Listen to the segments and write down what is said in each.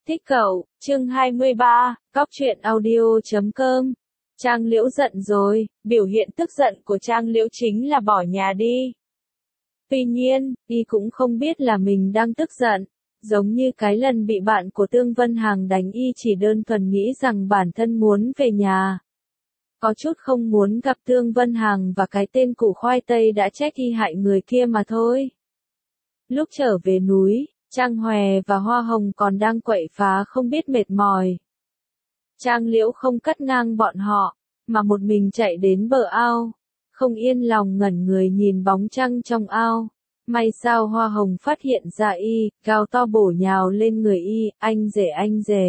Thích cậu, chương 23, Cóc truyện audio.com. Trang Liễu giận rồi, biểu hiện tức giận của Trang Liễu chính là bỏ nhà đi. Tuy nhiên, y cũng không biết là mình đang tức giận, giống như cái lần bị bạn của Tương Vân Hằng đánh y chỉ đơn thuần nghĩ rằng bản thân muốn về nhà. Có chút không muốn gặp Tương Vân Hằng và cái tên củ khoai tây đã trách y hại người kia mà thôi. Lúc trở về núi, Trang Hòe và Hoa Hồng còn đang quậy phá không biết mệt mỏi. Trang Liễu không cắt ngang bọn họ, mà một mình chạy đến bờ ao, không yên lòng ngẩn người nhìn bóng trăng trong ao. May sao Hoa Hồng phát hiện ra y, gào to bổ nhào lên người y, anh rể anh rể.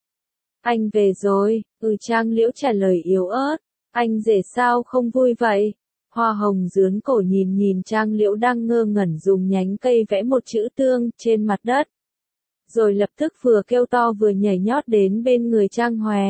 Anh về rồi, Trang Liễu trả lời yếu ớt, anh rể sao không vui vậy? Hoa Hồng dướn cổ nhìn Trang Liễu đang ngơ ngẩn dùng nhánh cây vẽ một chữ tương trên mặt đất. Rồi lập tức vừa kêu to vừa nhảy nhót đến bên người Trang Hòe.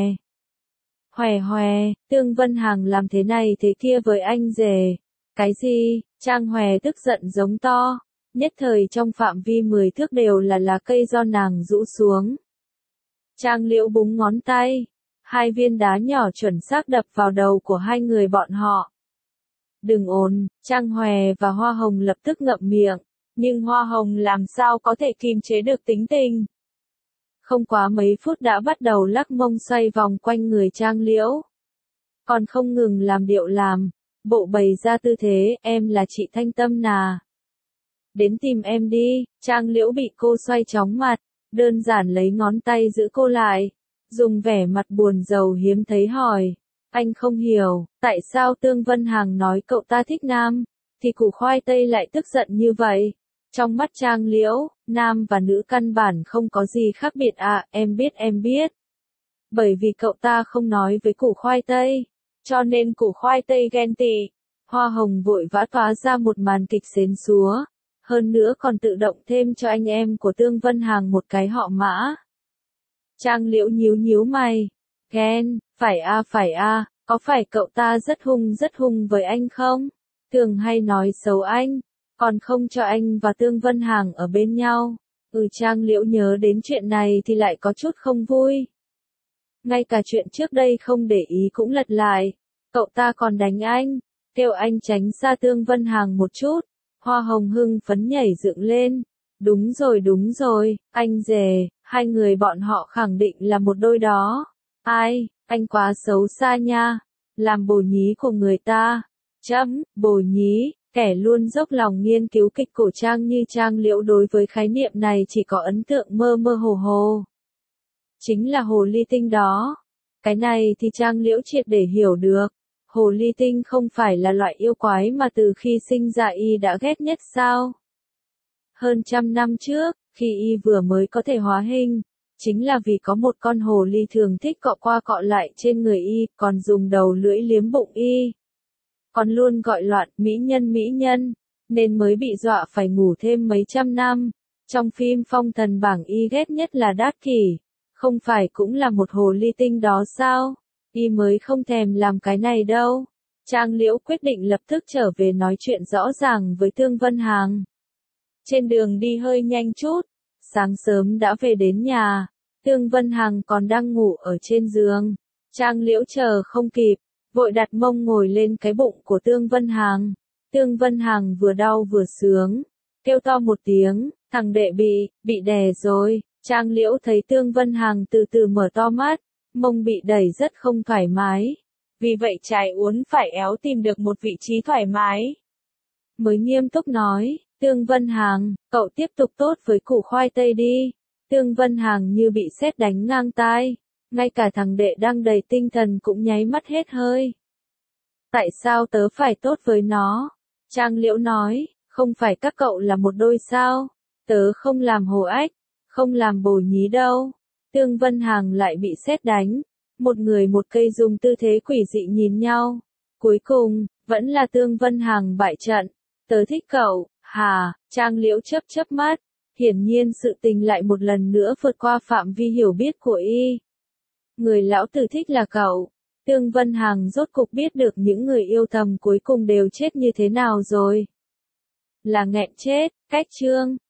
Hòe hòe, Tương Vân Hằng làm thế này thế kia với anh rể. Cái gì? Trang Hòe tức giận giống to. Nhất thời trong phạm vi 10 thước đều là lá cây do nàng rũ xuống. Trang Liễu búng ngón tay. 2 viên đá nhỏ chuẩn xác đập vào đầu của hai người bọn họ. Đừng ồn, Trang Hòe và Hoa Hồng lập tức ngậm miệng, nhưng Hoa Hồng làm sao có thể kiềm chế được tính tình. Không quá mấy phút đã bắt đầu lắc mông xoay vòng quanh người Trang Liễu. Còn không ngừng làm điệu làm, bộ bày ra tư thế, em là chị Thanh Tâm nà. Đến tìm em đi, Trang Liễu bị cô xoay chóng mặt, đơn giản lấy ngón tay giữ cô lại, dùng vẻ mặt buồn rầu hiếm thấy hỏi. Anh không hiểu, tại sao Tương Vân Hằng nói cậu ta thích nam, thì củ khoai tây lại tức giận như vậy. Trong mắt Trang Liễu, nam và nữ căn bản không có gì khác biệt à, em biết. Bởi vì cậu ta không nói với củ khoai tây, cho nên củ khoai tây ghen tị. Hoa Hồng vội vã toá ra một màn kịch xến xúa, hơn nữa còn tự động thêm cho anh em của Tương Vân Hằng một cái họ Mã. Trang Liễu nhíu mày, ghen, phải à, có phải cậu ta rất hung với anh không? Thường hay nói xấu anh, còn không cho anh và Tương Vân Hằng ở bên nhau. Trang Liễu nhớ đến chuyện này thì lại có chút không vui. Ngay cả chuyện trước đây không để ý cũng lật lại. Cậu ta còn đánh anh, kêu anh tránh xa Tương Vân Hằng một chút. Hoa Hồng hưng phấn nhảy dựng lên. Đúng rồi, anh rể, hai người bọn họ khẳng định là một đôi đó. Ai, anh quá xấu xa nha, làm bồ nhí của người ta. Bồ nhí, kẻ luôn dốc lòng nghiên cứu kịch cổ trang như Trang Liễu đối với khái niệm này chỉ có ấn tượng mơ hồ. Chính là hồ ly tinh đó. Cái này thì Trang Liễu triệt để hiểu được. Hồ ly tinh không phải là loại yêu quái mà từ khi sinh ra y đã ghét nhất sao? Hơn 100 năm trước, khi y vừa mới có thể hóa hình, chính là vì có một con hồ ly thường thích cọ qua cọ lại trên người y, còn dùng đầu lưỡi liếm bụng y. Còn luôn gọi loạn mỹ nhân, nên mới bị dọa phải ngủ thêm mấy trăm năm. Trong phim Phong Thần Bảng y ghét nhất là Đát Kỷ, không phải cũng là một hồ ly tinh đó sao? Y mới không thèm làm cái này đâu. Trang Liễu quyết định lập tức trở về nói chuyện rõ ràng với Tương Vân Hằng. Trên đường đi hơi nhanh chút, sáng sớm đã về đến nhà, Tương Vân Hằng còn đang ngủ ở trên giường. Trang Liễu chờ không kịp, vội đặt mông ngồi lên cái bụng của Tương Vân Hằng. Tương Vân Hằng vừa đau vừa sướng, kêu to một tiếng, thằng đệ bị đè rồi. Trang Liễu thấy Tương Vân Hằng từ từ mở to mắt, mông bị đẩy rất không thoải mái. Vì vậy trái uốn phải éo tìm được một vị trí thoải mái. Mới nghiêm túc nói, Tương Vân Hằng, cậu tiếp tục tốt với củ khoai tây đi. Tương Vân Hằng như bị sét đánh ngang tai, ngay cả thằng đệ đang đầy tinh thần cũng nháy mắt hết hơi. Tại sao tớ phải tốt với nó? Trang Liễu nói, không phải các cậu là một đôi sao? Tớ không làm hồ ách, không làm bồ nhí đâu. Tương Vân Hằng lại bị sét đánh, một người một cây dùng tư thế quỷ dị nhìn nhau. Cuối cùng, vẫn là Tương Vân Hằng bại trận. Tớ thích cậu, hả? Trang Liễu chớp mắt, hiển nhiên sự tình lại một lần nữa vượt qua phạm vi hiểu biết của y. Người lão tử thích là cậu. Tương Vân Hằng rốt cục biết được những người yêu thầm cuối cùng đều chết như thế nào rồi. Là nghẹn chết, cách chương.